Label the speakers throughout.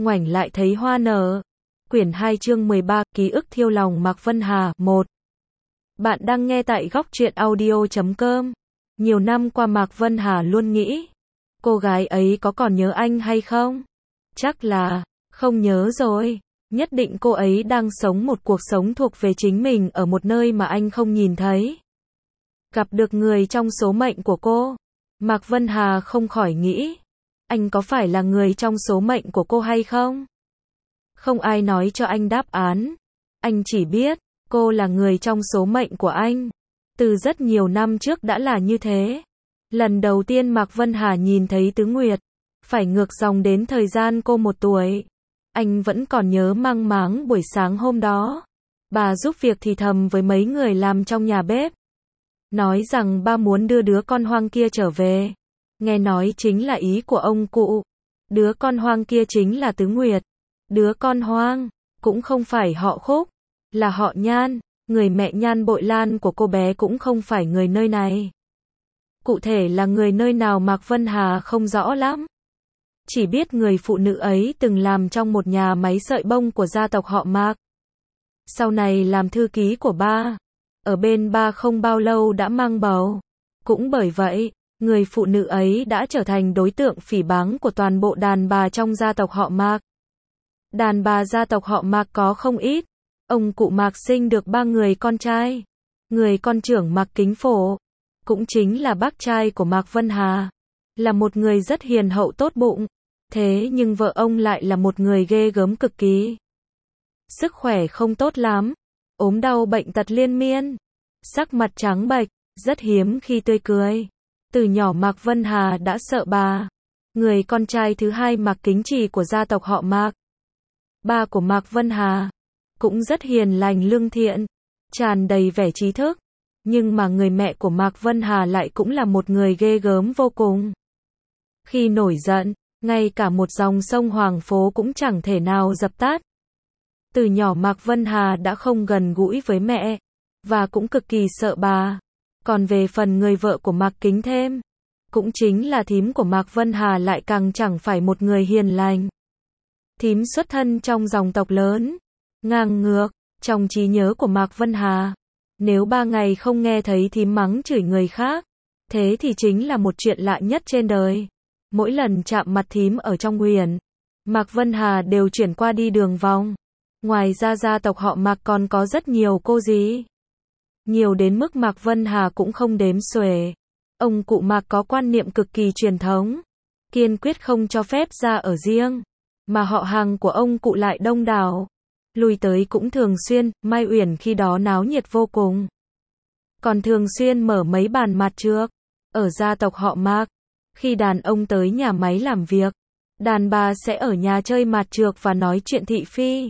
Speaker 1: ngoảnh lại thấy hoa nở. Quyển 2 chương 13, ký ức thiêu lòng Mạc Vân Hà, 1. Bạn đang nghe tại góc truyện audio.com. Nhiều năm qua Mạc Vân Hà luôn nghĩ, cô gái ấy có còn nhớ anh hay không? Chắc là không nhớ rồi. Nhất định cô ấy đang sống một cuộc sống thuộc về chính mình ở một nơi mà anh không nhìn thấy. Gặp được người trong số mệnh của cô, Mạc Vân Hà không khỏi nghĩ, anh có phải là người trong số mệnh của cô hay không? Không ai nói cho anh đáp án. Anh chỉ biết, cô là người trong số mệnh của anh. Từ rất nhiều năm trước đã là như thế. Lần đầu tiên Mạc Vân Hà nhìn thấy Tứ Nguyệt, phải ngược dòng đến thời gian cô 1 tuổi. Anh vẫn còn nhớ mang máng buổi sáng hôm đó. Bà giúp việc thì thầm với mấy người làm trong nhà bếp. Nói rằng ba muốn đưa đứa con hoang kia trở về. Nghe nói chính là ý của ông cụ. Đứa con hoang kia chính là Tứ Nguyệt. Đứa con hoang, cũng không phải họ Khúc, là họ Nhan. Người mẹ Nhan Bội Lan của cô bé cũng không phải người nơi này. Cụ thể là người nơi nào Mạc Vân Hà không rõ lắm. Chỉ biết người phụ nữ ấy từng làm trong một nhà máy sợi bông của gia tộc họ Mạc. Sau này làm thư ký của ba. Ở bên ba không bao lâu đã mang bầu. Cũng bởi vậy, người phụ nữ ấy đã trở thành đối tượng phỉ báng của toàn bộ đàn bà trong gia tộc họ Mạc. Đàn bà gia tộc họ Mạc có không ít. Ông cụ Mạc sinh được 3 người con trai. Người con trưởng Mạc Kính Phổ, cũng chính là bác trai của Mạc Vân Hà, là một người rất hiền hậu tốt bụng. Thế nhưng vợ ông lại là một người ghê gớm cực kỳ. Sức khỏe không tốt lắm, ốm đau bệnh tật liên miên, sắc mặt trắng bệch, rất hiếm khi tươi cười. Từ nhỏ Mạc Vân Hà đã sợ bà. Người con trai thứ hai Mạc Kính Trì của gia tộc họ Mạc, ba của Mạc Vân Hà, cũng rất hiền lành lương thiện, tràn đầy vẻ trí thức. Nhưng mà người mẹ của Mạc Vân Hà lại cũng là một người ghê gớm vô cùng. Khi nổi giận, ngay cả một dòng sông Hoàng Phố cũng chẳng thể nào dập tắt. Từ nhỏ Mạc Vân Hà đã không gần gũi với mẹ, và cũng cực kỳ sợ bà. Còn về phần người vợ của Mạc Kính Thêm, cũng chính là thím của Mạc Vân Hà lại càng chẳng phải một người hiền lành. Thím xuất thân trong dòng tộc lớn, ngang ngược, trong trí nhớ của Mạc Vân Hà. Nếu 3 ngày không nghe thấy thím mắng chửi người khác, thế thì chính là một chuyện lạ nhất trên đời. Mỗi lần chạm mặt thím ở trong huyền, Mạc Vân Hà đều chuyển qua đi đường vòng. Ngoài ra gia tộc họ Mạc còn có rất nhiều cô dì. Nhiều đến mức Mạc Vân Hà cũng không đếm xuể. Ông cụ Mạc có quan niệm cực kỳ truyền thống, kiên quyết không cho phép ra ở riêng. Mà họ hàng của ông cụ lại đông đảo, lui tới cũng thường xuyên. Mai Uyển khi đó náo nhiệt vô cùng, còn thường xuyên mở mấy bàn mặt trược. Ở gia tộc họ Mạc, khi đàn ông tới nhà máy làm việc, đàn bà sẽ ở nhà chơi mặt trược và nói chuyện thị phi.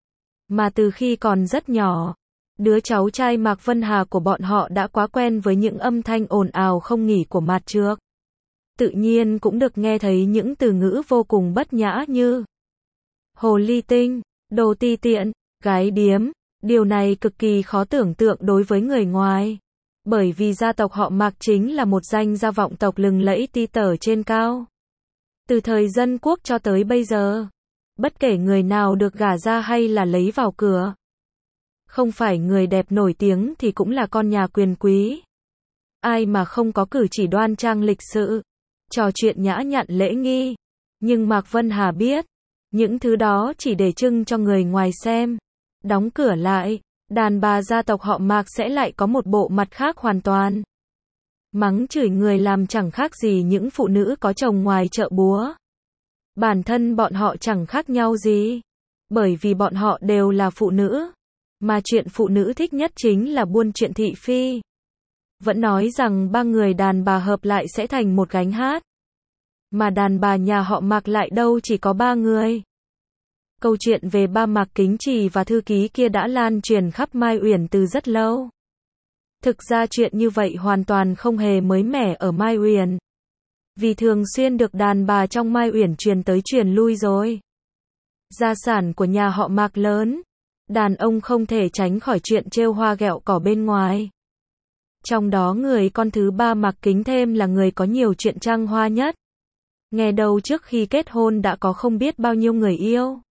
Speaker 1: Mà từ khi còn rất nhỏ, đứa cháu trai Mạc Vân Hà của bọn họ đã quá quen với những âm thanh ồn ào không nghỉ của mặt trược. Tự nhiên cũng được nghe thấy những từ ngữ vô cùng bất nhã như hồ ly tinh, đồ ti tiện, gái điếm. Điều này cực kỳ khó tưởng tượng đối với người ngoài. Bởi vì gia tộc họ Mạc chính là một danh gia vọng tộc lừng lẫy ti tở trên cao. Từ thời Dân Quốc cho tới bây giờ, bất kể người nào được gả ra hay là lấy vào cửa, không phải người đẹp nổi tiếng thì cũng là con nhà quyền quý. Ai mà không có cử chỉ đoan trang lịch sự, trò chuyện nhã nhặn lễ nghi. Nhưng Mạc Vân Hà biết, những thứ đó chỉ để trưng cho người ngoài xem. Đóng cửa lại, đàn bà gia tộc họ Mạc sẽ lại có một bộ mặt khác hoàn toàn. Mắng chửi người làm chẳng khác gì những phụ nữ có chồng ngoài chợ búa. Bản thân bọn họ chẳng khác nhau gì, bởi vì bọn họ đều là phụ nữ. Mà chuyện phụ nữ thích nhất chính là buôn chuyện thị phi. Vẫn nói rằng 3 người đàn bà hợp lại sẽ thành một gánh hát. Mà đàn bà nhà họ Mạc lại đâu chỉ có 3 người. Câu chuyện về ba Mạc Kính Trì và thư ký kia đã lan truyền khắp Mai Uyển từ rất lâu. Thực ra chuyện như vậy hoàn toàn không hề mới mẻ ở Mai Uyển, vì thường xuyên được đàn bà trong Mai Uyển truyền tới truyền lui rồi. Gia sản của nhà họ Mạc lớn, đàn ông không thể tránh khỏi chuyện trêu hoa ghẹo cỏ bên ngoài. Trong đó người con thứ 3 Mạc Kính Thêm là người có nhiều chuyện trăng hoa nhất. Nghe đâu trước khi kết hôn đã có không biết bao nhiêu người yêu.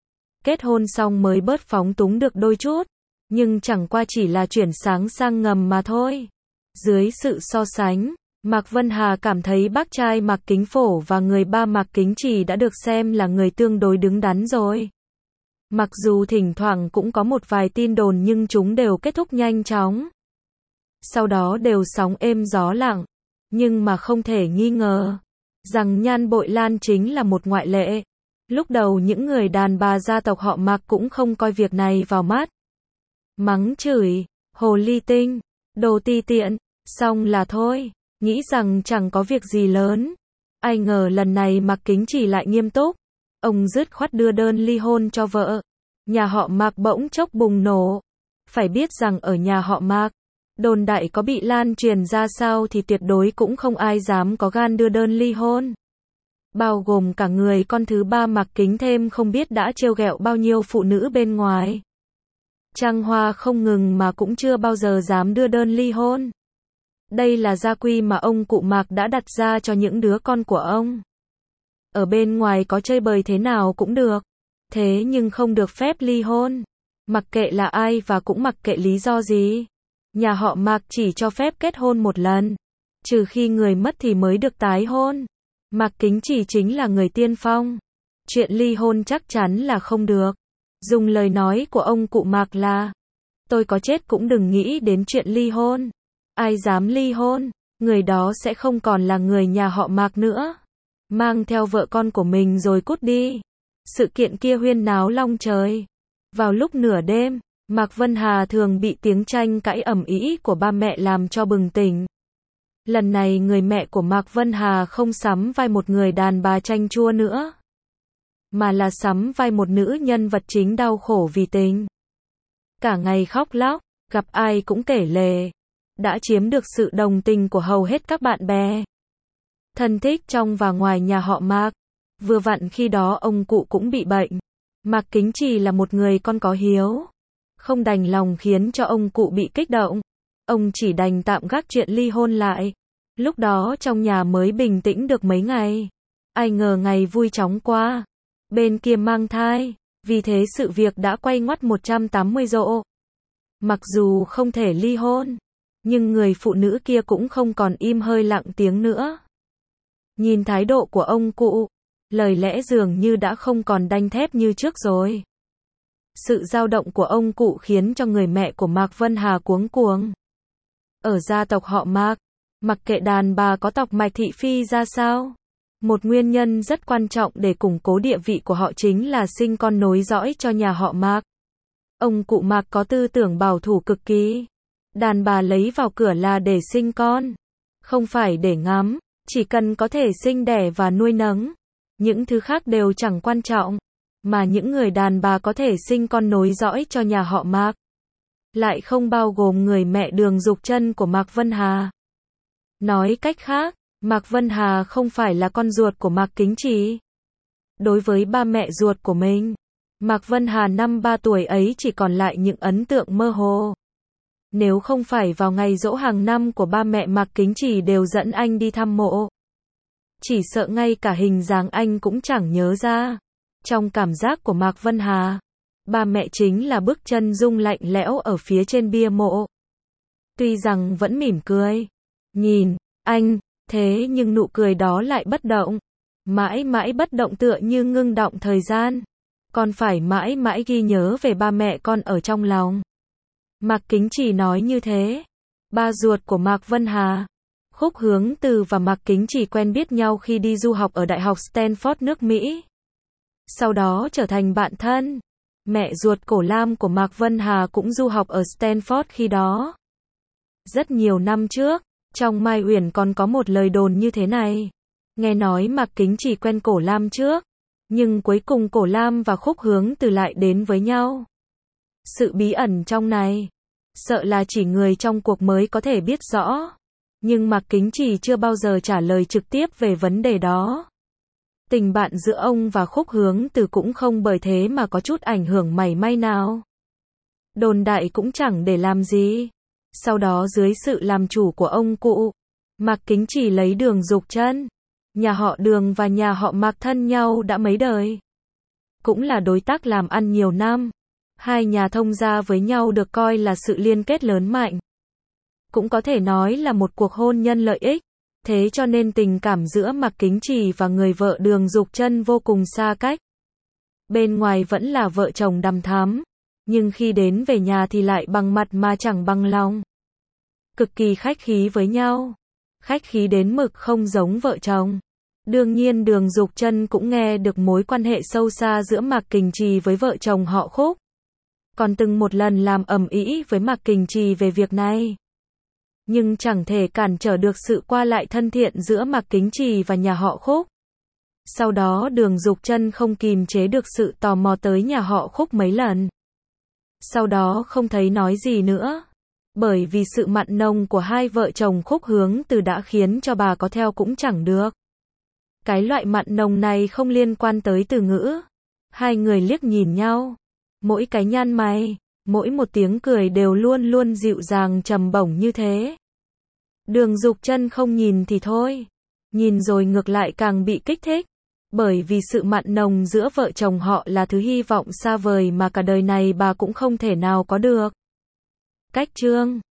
Speaker 1: Kết hôn xong mới bớt phóng túng được đôi chút, nhưng chẳng qua chỉ là chuyển sáng sang ngầm mà thôi. Dưới sự so sánh, Mạc Vân Hà cảm thấy bác trai Mạc Kính Phổ và người ba Mạc Kính Trì đã được xem là người tương đối đứng đắn rồi. Mặc dù thỉnh thoảng cũng có một vài tin đồn nhưng chúng đều kết thúc nhanh chóng. Sau đó đều sóng êm gió lặng, nhưng mà không thể nghi ngờ rằng Nhan Bội Lan chính là một ngoại lệ. Lúc đầu những người đàn bà gia tộc họ Mạc cũng không coi việc này vào mắt. Mắng chửi, hồ ly tinh, đồ ti tiện, xong là thôi, nghĩ rằng chẳng có việc gì lớn. Ai ngờ lần này Mạc Kính Trì lại nghiêm túc. Ông dứt khoát đưa đơn ly hôn cho vợ. Nhà họ Mạc bỗng chốc bùng nổ. Phải biết rằng ở nhà họ Mạc, đồn đại có bị lan truyền ra sao thì tuyệt đối cũng không ai dám có gan đưa đơn ly hôn. Bao gồm cả người con thứ ba Mạc Kính thêm không biết đã trêu ghẹo bao nhiêu phụ nữ bên ngoài. Trăng hoa không ngừng mà cũng chưa bao giờ dám đưa đơn ly hôn. Đây là gia quy mà ông cụ Mạc đã đặt ra cho những đứa con của ông. Ở bên ngoài có chơi bời thế nào cũng được. Thế nhưng không được phép ly hôn. Mặc kệ là ai và cũng mặc kệ lý do gì. Nhà họ Mạc chỉ cho phép kết hôn một lần. Trừ khi người mất thì mới được tái hôn. Mạc Kính Trì chính là người tiên phong. Chuyện ly hôn chắc chắn là không được. Dùng lời nói của ông cụ Mạc là: tôi có chết cũng đừng nghĩ đến chuyện ly hôn. Ai dám ly hôn, người đó sẽ không còn là người nhà họ Mạc nữa. Mang theo vợ con của mình rồi cút đi. Sự kiện kia huyên náo long trời. Vào lúc nửa đêm, Mạc Vân Hà thường bị tiếng tranh cãi ầm ĩ của ba mẹ làm cho bừng tỉnh. Lần này người mẹ của Mạc Vân Hà không sắm vai một người đàn bà chanh chua nữa, mà là sắm vai một nữ nhân vật chính đau khổ vì tình. Cả ngày khóc lóc, gặp ai cũng kể lể. Đã chiếm được sự đồng tình của hầu hết các bạn bè, thân thích trong và ngoài nhà họ Mạc. Vừa vặn khi đó ông cụ cũng bị bệnh. Mạc Kính Trì là một người con có hiếu, không đành lòng khiến cho ông cụ bị kích động. Ông chỉ đành tạm gác chuyện ly hôn lại. Lúc đó trong nhà mới bình tĩnh được mấy ngày. Ai ngờ ngày vui chóng qua. Bên kia mang thai, vì thế sự việc đã quay ngoắt 180 độ. Mặc dù không thể ly hôn, nhưng người phụ nữ kia cũng không còn im hơi lặng tiếng nữa. Nhìn thái độ của ông cụ, lời lẽ dường như đã không còn đanh thép như trước rồi. Sự dao động của ông cụ khiến cho người mẹ của Mạc Vân Hà cuống cuồng. Ở gia tộc họ Mạc, mặc kệ đàn bà có tộc mạch thị phi ra sao, một nguyên nhân rất quan trọng để củng cố địa vị của họ chính là sinh con nối dõi cho nhà họ Mạc. Ông cụ Mạc có tư tưởng bảo thủ cực kỳ. Đàn bà lấy vào cửa là để sinh con, không phải để ngắm, chỉ cần có thể sinh đẻ và nuôi nấng. Những thứ khác đều chẳng quan trọng, mà những người đàn bà có thể sinh con nối dõi cho nhà họ Mạc lại không bao gồm người mẹ Đường Dục Chân của Mạc Vân Hà. Nói cách khác, Mạc Vân Hà không phải là con ruột của Mạc Kính Trì. Đối với ba mẹ ruột của mình, Mạc Vân Hà năm 3 tuổi ấy chỉ còn lại những ấn tượng mơ hồ. Nếu không phải vào ngày giỗ hàng năm của ba mẹ Mạc Kính Trì đều dẫn anh đi thăm mộ, chỉ sợ ngay cả hình dáng anh cũng chẳng nhớ ra. Trong cảm giác của Mạc Vân Hà, ba mẹ chính là bức chân dung lạnh lẽo ở phía trên bia mộ. Tuy rằng vẫn mỉm cười, nhìn anh, thế nhưng nụ cười đó lại bất động. Mãi mãi bất động tựa như ngưng đọng thời gian. Con phải mãi mãi ghi nhớ về ba mẹ con ở trong lòng. Mạc Kính Trì nói như thế. Ba ruột của Mạc Vân Hà, Khúc Hướng Từ và Mạc Kính Trì quen biết nhau khi đi du học ở Đại học Stanford nước Mỹ. Sau đó trở thành bạn thân. Mẹ ruột Cổ Lam của Mạc Vân Hà cũng du học ở Stanford khi đó. Rất nhiều năm trước, trong Mai Uyển còn có một lời đồn như thế này. Nghe nói Mạc Kính Trì quen Cổ Lam trước, nhưng cuối cùng Cổ Lam và Khúc Hướng Từ lại đến với nhau. Sự bí ẩn trong này, sợ là chỉ người trong cuộc mới có thể biết rõ. Nhưng Mạc Kính Trì chưa bao giờ trả lời trực tiếp về vấn đề đó. Tình bạn giữa ông và Khúc Hướng Từ cũng không bởi thế mà có chút ảnh hưởng mảy may nào. Đồn đại cũng chẳng để làm gì. Sau đó dưới sự làm chủ của ông cụ, Mạc Kính Trì lấy Đường Dục Chân, Nhà họ Đường và nhà họ Mạc thân nhau đã mấy đời. Cũng là đối tác làm ăn nhiều năm. Hai nhà thông gia với nhau được coi là sự liên kết lớn mạnh. Cũng có thể nói là một cuộc hôn nhân lợi ích. Thế cho nên tình cảm giữa Mạc Kính Trì và người vợ Đường Dục Chân vô cùng xa cách. Bên ngoài vẫn là vợ chồng đằm thắm, nhưng khi đến về nhà thì lại bằng mặt mà chẳng bằng lòng. Cực kỳ khách khí với nhau. Khách khí đến mực không giống vợ chồng. Đương nhiên Đường Dục Chân cũng nghe được mối quan hệ sâu xa giữa Mạc Kình Trì với vợ chồng họ Khúc. Còn từng một lần làm ầm ĩ với Mạc Kình Trì về việc này. Nhưng chẳng thể cản trở được sự qua lại thân thiện giữa Mạc Kính Trì và nhà họ Khúc. Sau đó Đường Dục Chân không kìm chế được sự tò mò tới nhà họ Khúc mấy lần. Sau đó không thấy nói gì nữa. Bởi vì sự mặn nồng của hai vợ chồng Khúc Hướng Từ đã khiến cho bà có theo cũng chẳng được. Cái loại mặn nồng này không liên quan tới từ ngữ. Hai người liếc nhìn nhau. Mỗi cái nhăn mày, mỗi một tiếng cười đều luôn luôn dịu dàng trầm bổng như thế. Đường Dục Chân không nhìn thì thôi. Nhìn rồi ngược lại càng bị kích thích. Bởi vì sự mặn nồng giữa vợ chồng họ là thứ hy vọng xa vời mà cả đời này bà cũng không thể nào có được. Cách chương